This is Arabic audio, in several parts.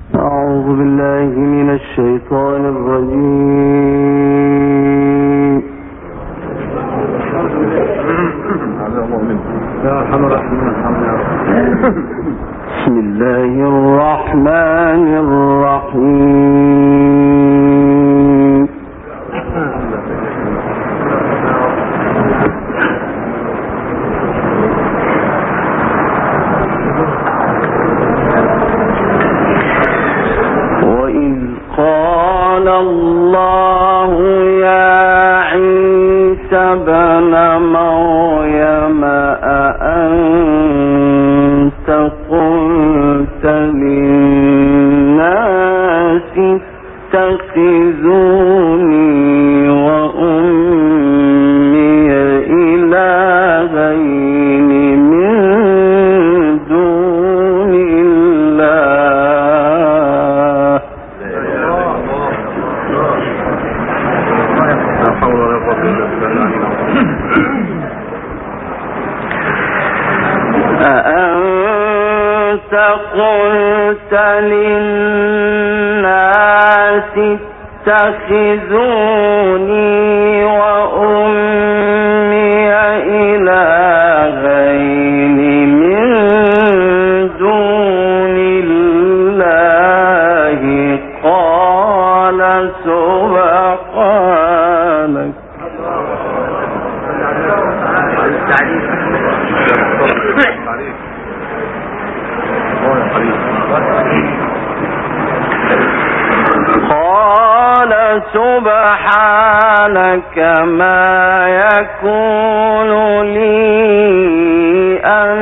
أعوذ بالله من الشيطان الرجيم. بسم الله الرحمن الرحيم. وإذ قال الله يا عيسى ابن مريم أأنت قلت للناس اتخذوني وأمي إلهين من دون الله أأنت قلت للناس اتخذوني وأمي إلهين من دون الله قال سبحانك قال سبحانك ما يكون لي أن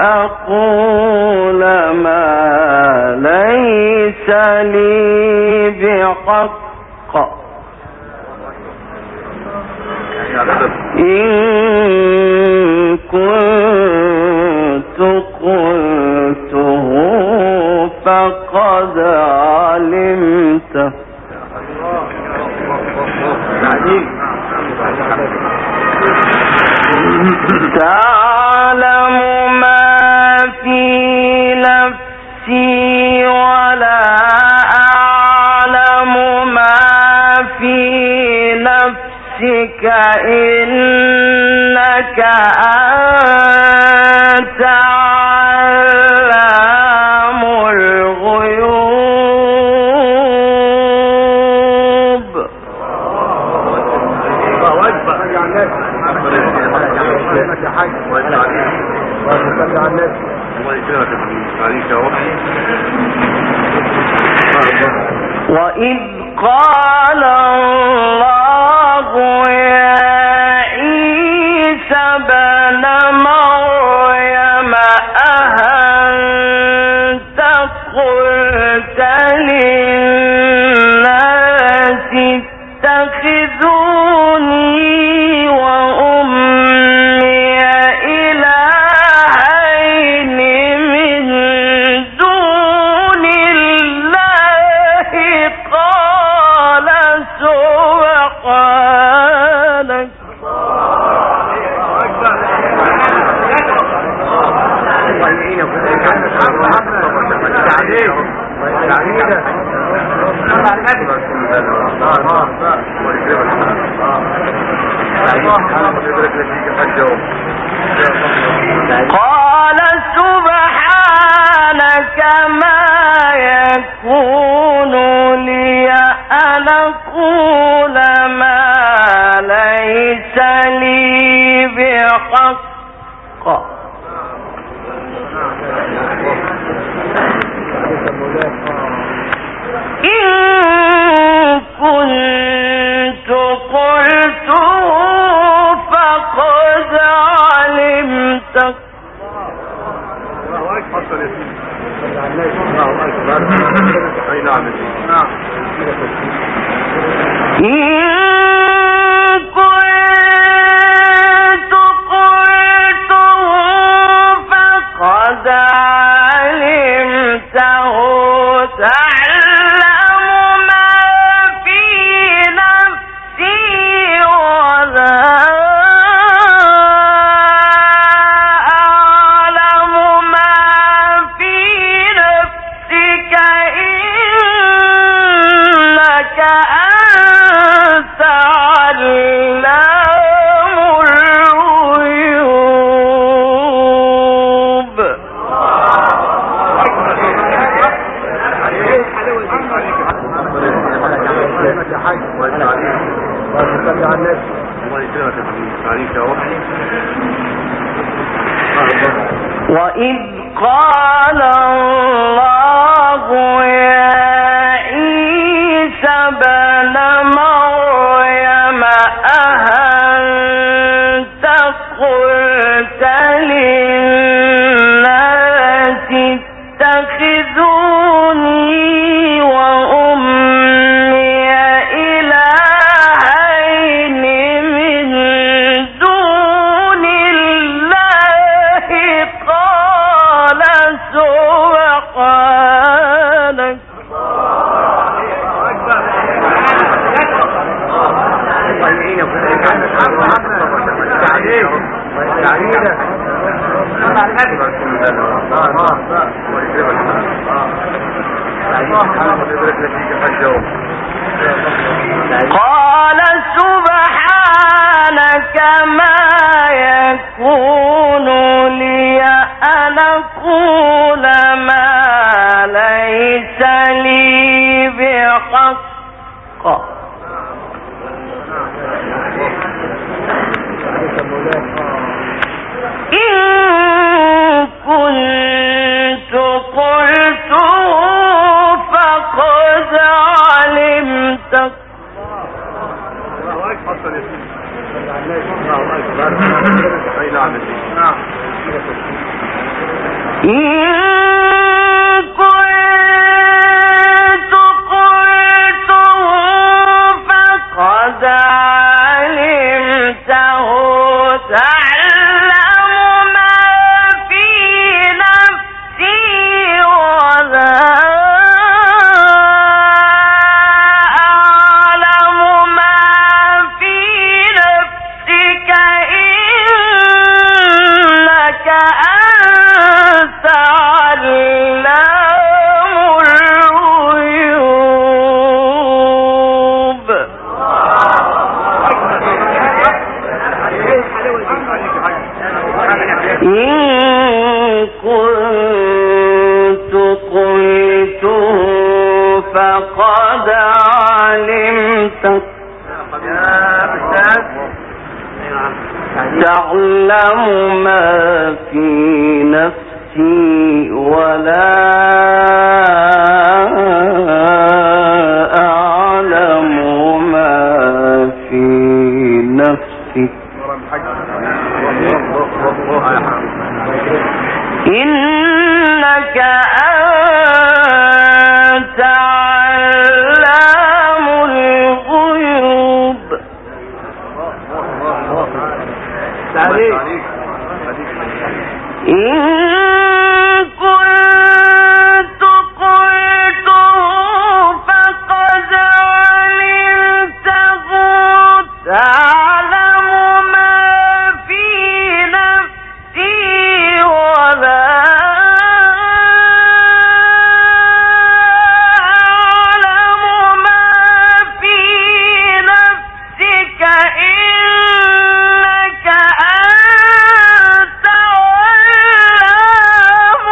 أقول ما ليس لي بحق إن كنت قلته فقد علمته تعلم ما في نفسي ولا أعلم ما في نفسك إنك أنت علام الغيوب. وإذ قال الله يا عيسى ابن مريم أأنت قلت للناس اتخذوني وأمي إلهين من دون الله قال سبحانك قال سبحانك ما يكون لي أن أقول ما ليس لي بحق إن كنت قلته فقد علمته قد علمته تعلم ما في نفسي ولا أعلم ما في نفسك إنك قال سبحانك ما يكون لي أن أقول ما ليس لي بحق إن كنت قلته فقد علمته تعلم ما في نفسي ولا أعلم ما في نفسك إنك أنت علام الغيوب إن كنت قلته فقد علمته تعلم ما في نفسي ولا أعلم ما في نفسك إنك أنت علام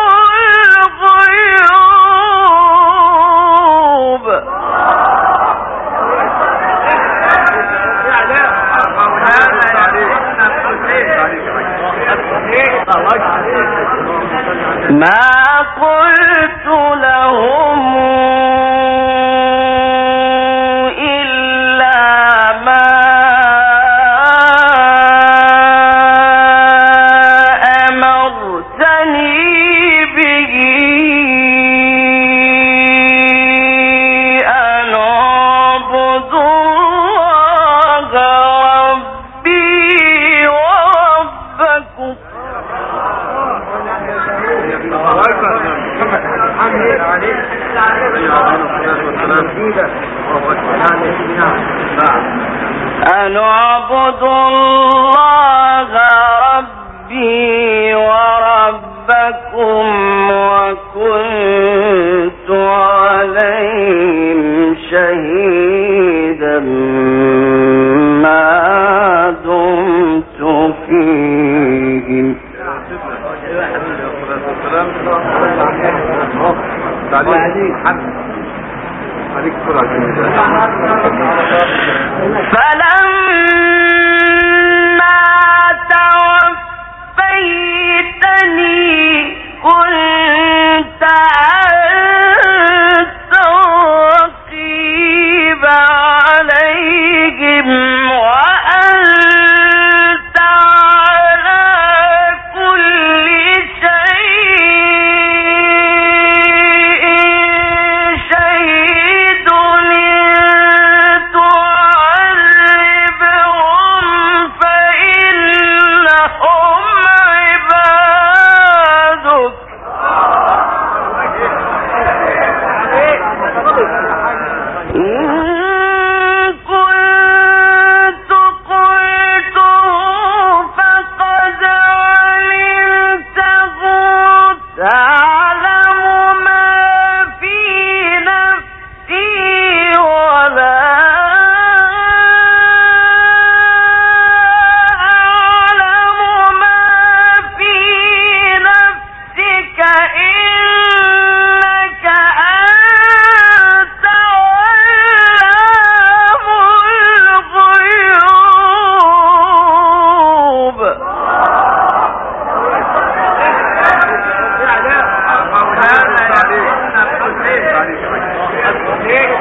الغيوب ما قلت لهم إلا ما أمرتني به أن أعبد الله ربي وربكم أن أعبد الله ربي وربكم وكنت عليهم شهيدا ما دمت فيهم فلما توفيتني كنت أنت الرقيب عليهم وأنت على كل شيء شهيد تعذبهم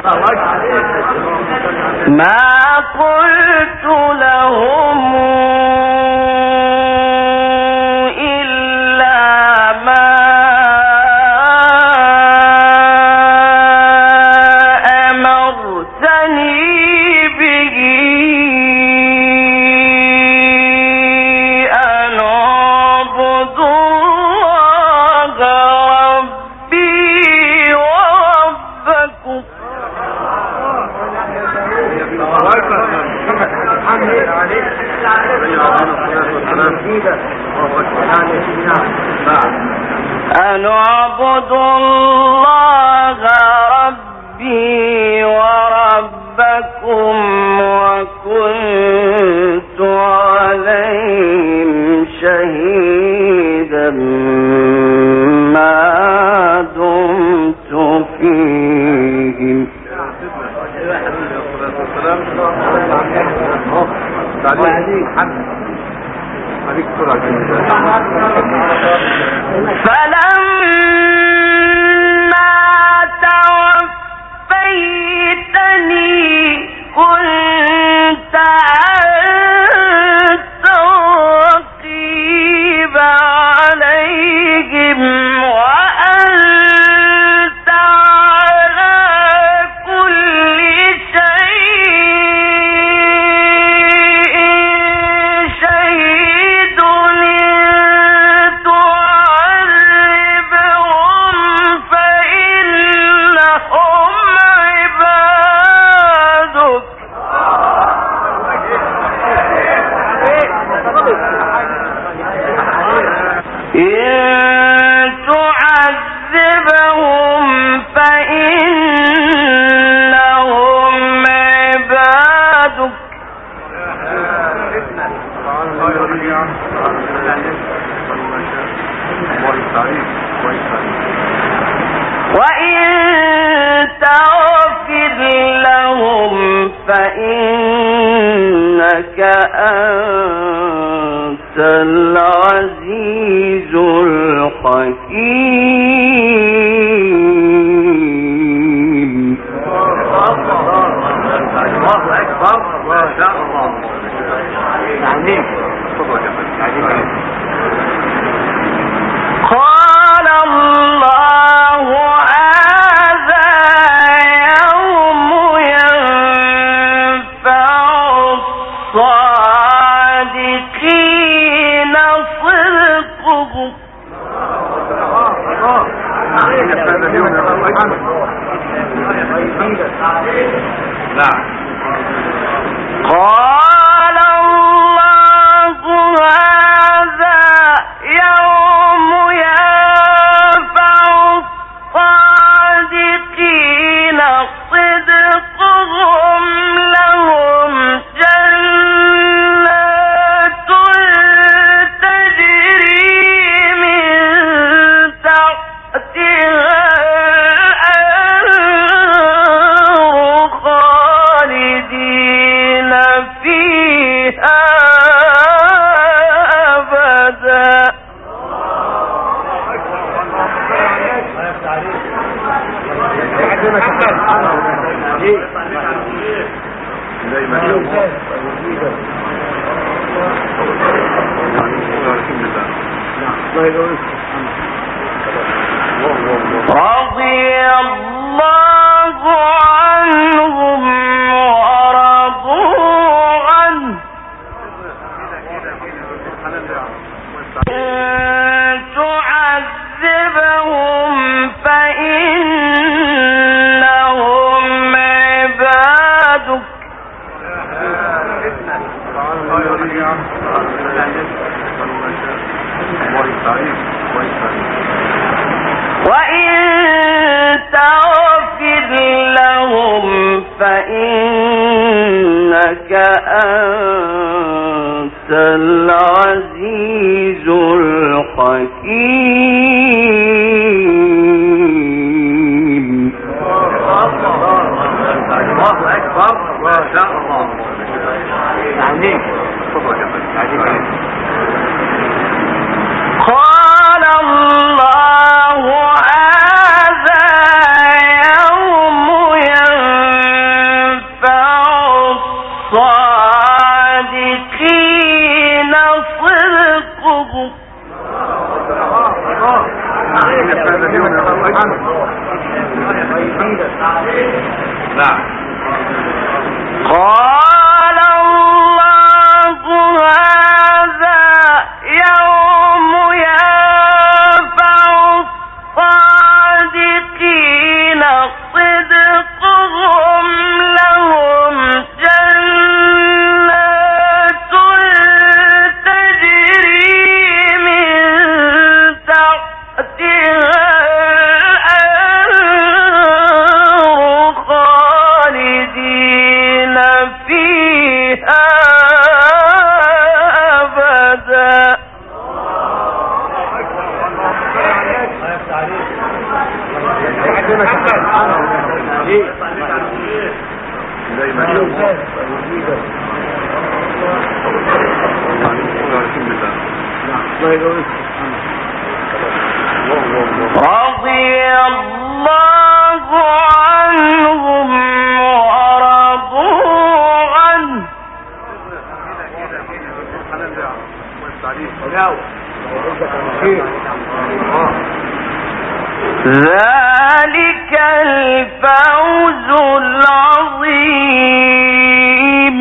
ما قلت لهم إلا ما أمرتني به أن أعبد الله ربي وربكم. أن أعبد الله ربي وربكم وكنت عليهم شهيدا ما دمت فيهم. فلما توفيتني كنت أنت الرقيب عليهم وأنت على كل شيء شهيد. تعذبهم فإنهم عبادك إن تعذبهم فإنهم عبادك وإن تغفر لهم فإنك أنت العزيز الحكيم. الله أكبر ما شاء الله. قال الله هذا يوم ينفع الصادقين صدقهم. قال الله هذا يوم ينفع الصادقين صدقهم لهم جنات تجري من تحتها الأنهار خالدين فيها أبدا. رضي الله عنهم ورضوا عنه إن تعذبهم فإنهم عبادك وإن تغفر لهم فإنك أنت العزيز الحكيم. الله أكبر ما شاء الله. قال الله هذا يوم ينفع نعم. قال الله هذا يوم ينفع الصادقين صدقهم لهم جنات تجري من تحتها الأنهار خالدين فيها أبدا. رضي الله عنهم ورضوا عنه ذلك الفوز العظيم.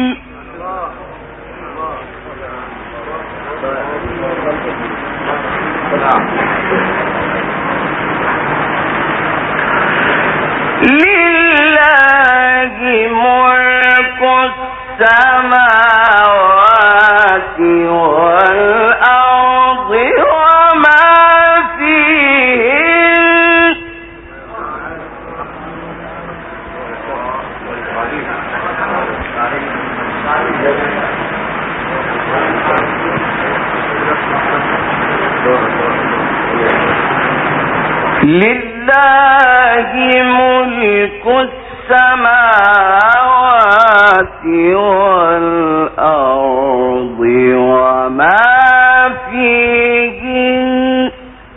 لله ملك السماوات والأرض وما فيهن لله ملك السماوات والأرض وما فيهن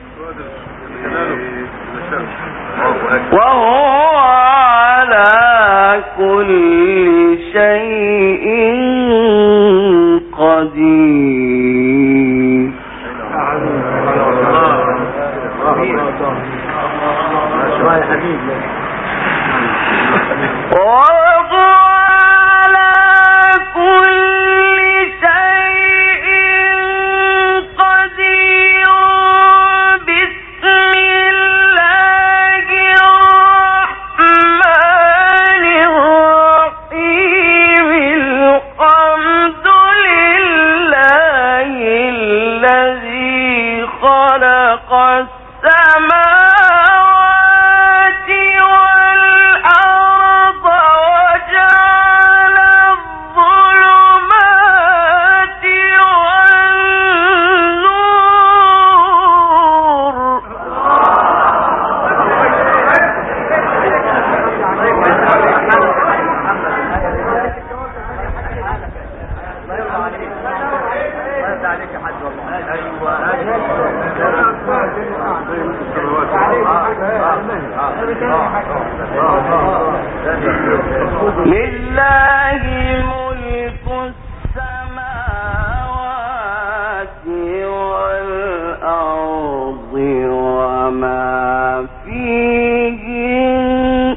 وهو على كل شيء قدير. وهو على كل شيء قدير. بسم الله الرحمن الرحيم. الحمد لله الذي خلق السماوات والأرض وجعل الظلمات والنور. لله ملك السماوات والأرض وما فيهن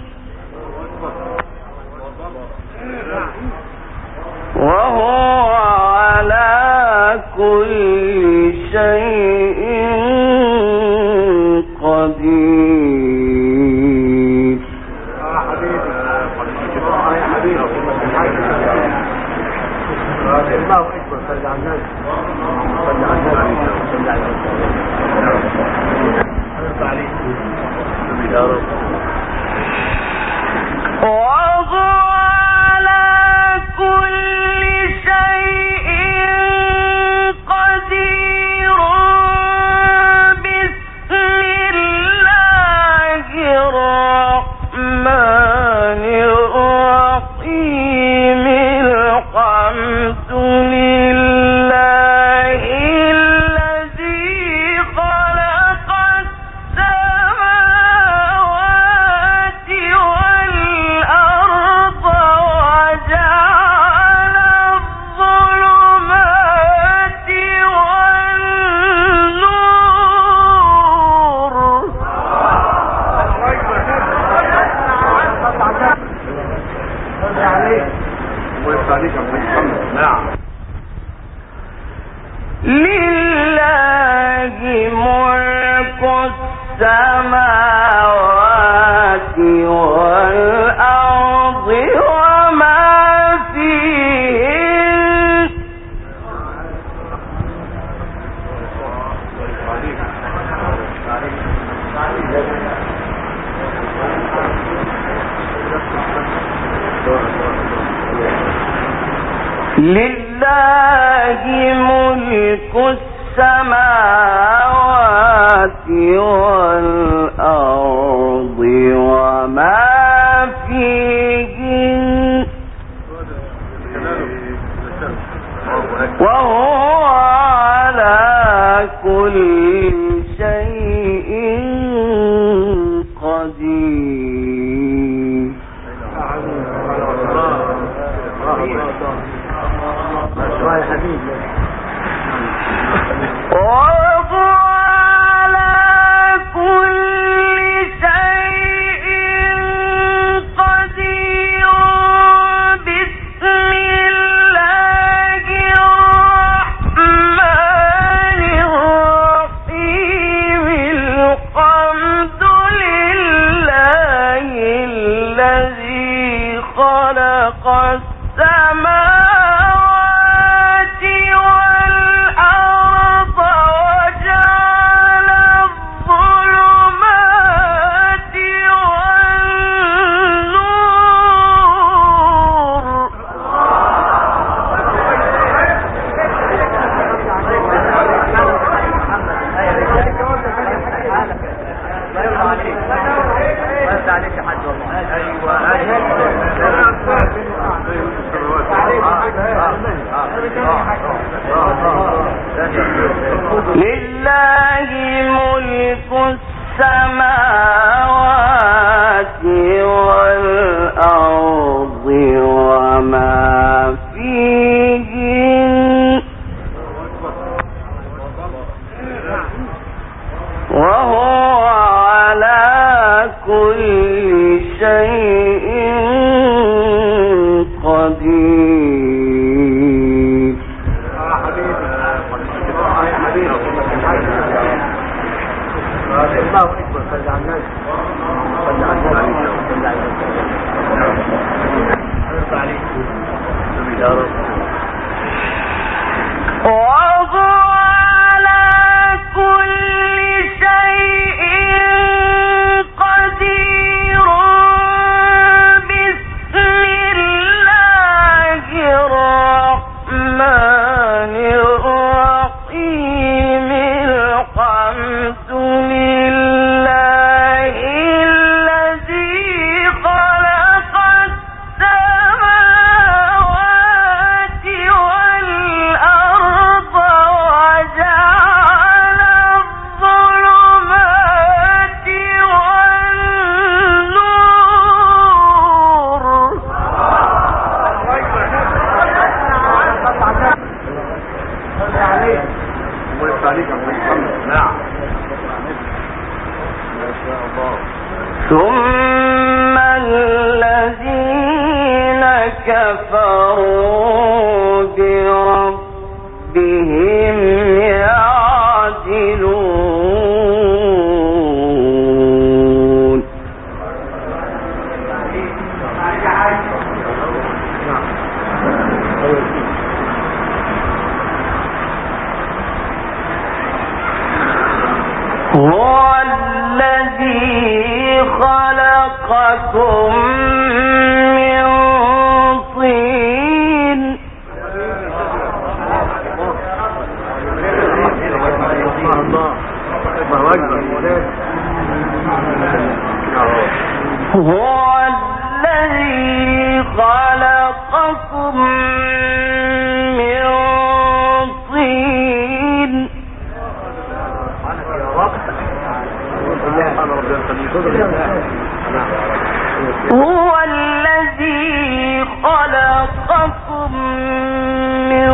وهو على كل شيء قدير. السماوات والأرض وما فيهن لله ملك السماوات والأرض وما فيهن وهو على كل شيء قدير. وهو على كل شيء قدير. بسم الله الرحمن الرحيم. الحمد لله الذي خلق السماوات والأرض وجعل الظلمات والنور. لله ملك السماوات والأرض وما فيهن وهو على كل شيء قدير. الله أكبر. صلى على النبي. صلى على النبي. صلى على النبي. يا رب. وهو على كل شيء قدير. بسم الله الرحمن الرحيم. الحمد لله الذي خلق السماوات والأرض وجعل الظلمات والنور. ثم الذين كفروا بربهم يعدلون. هو الذي خلقكم من طين هو الذي خلقكم من طين هو الذي خلقكم من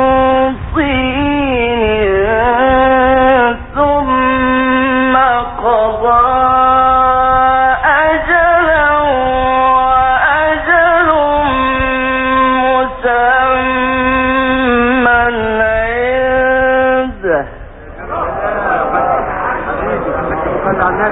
طين ثم قضى أجلا وأجل مسمى عنده.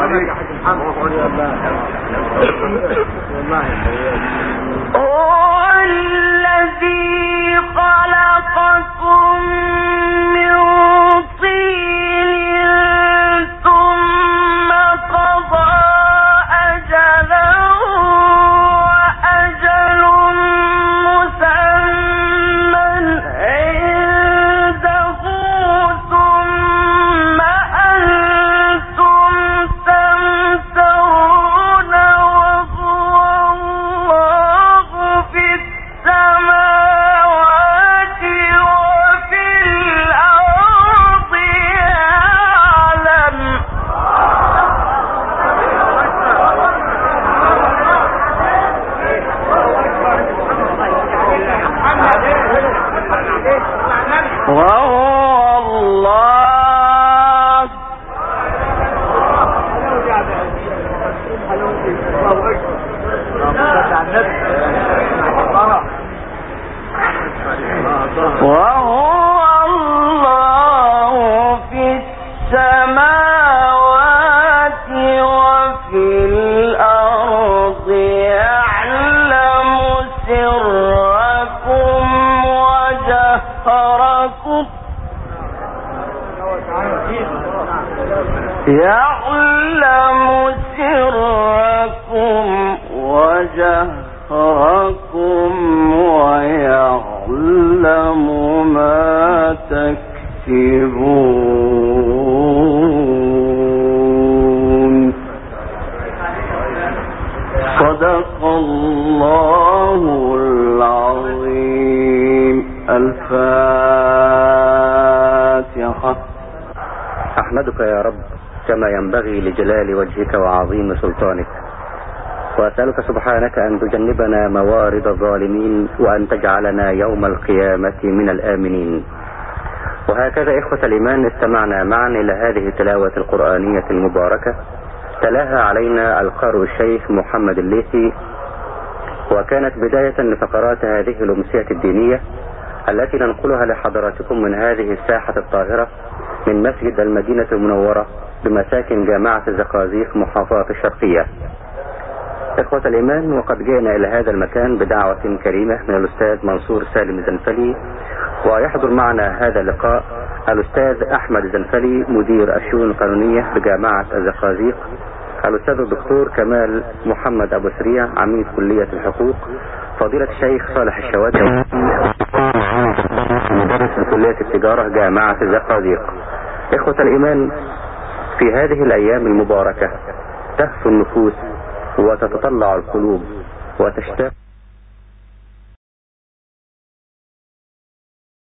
هو الذي خلقكم من طين ثم قضى أجلا وأجل مسمى عنده ثم أنتم تمترون وهو الله في السماوات وفي الأرض يعلم وهو الله في السماوات وفي الأرض يعلم سركم وجهركم يعلم سركم وجهركم ويعلم ما تكسبون. صدق الله العظيم. الفاتحة. أحمدك يا رب كما ينبغي لجلال وجهك وعظيم سلطانك، وأسألك سبحانك أن تجنبنا موارد الظالمين وأن تجعلنا يوم القيامة من الآمنين. وهكذا إخوة الإيمان استمعنا معا إلى هذه التلاوة القرآنية المباركة تلاها علينا القارئ الشيخ محمد الليثي، وكانت بداية لفقرات هذه الأمسية الدينية التي ننقلها لحضراتكم من هذه الساحة الطاهرة من مسجد المدينة المنورة بمساكن جامعة الزقازيق محافظة الشرقية. إخوة الإيمان، وقد جئنا إلى هذا المكان بدعوة كريمة من الأستاذ منصور سالم الزنفلي، ويحضر معنا هذا اللقاء الأستاذ أحمد الزنفلي مدير الشؤون القانونية بجامعة الزقازيق، الأستاذ الدكتور كمال محمد أبو سريع عميد كلية الحقوق، فضيلة الشيخ صالح الشواتي مدرس في كلية التجارة جامعة الزقازيق. إخوة الإيمان، في هذه الأيام المباركة تهفو النفوس وتتطلع القلوب وتشتاق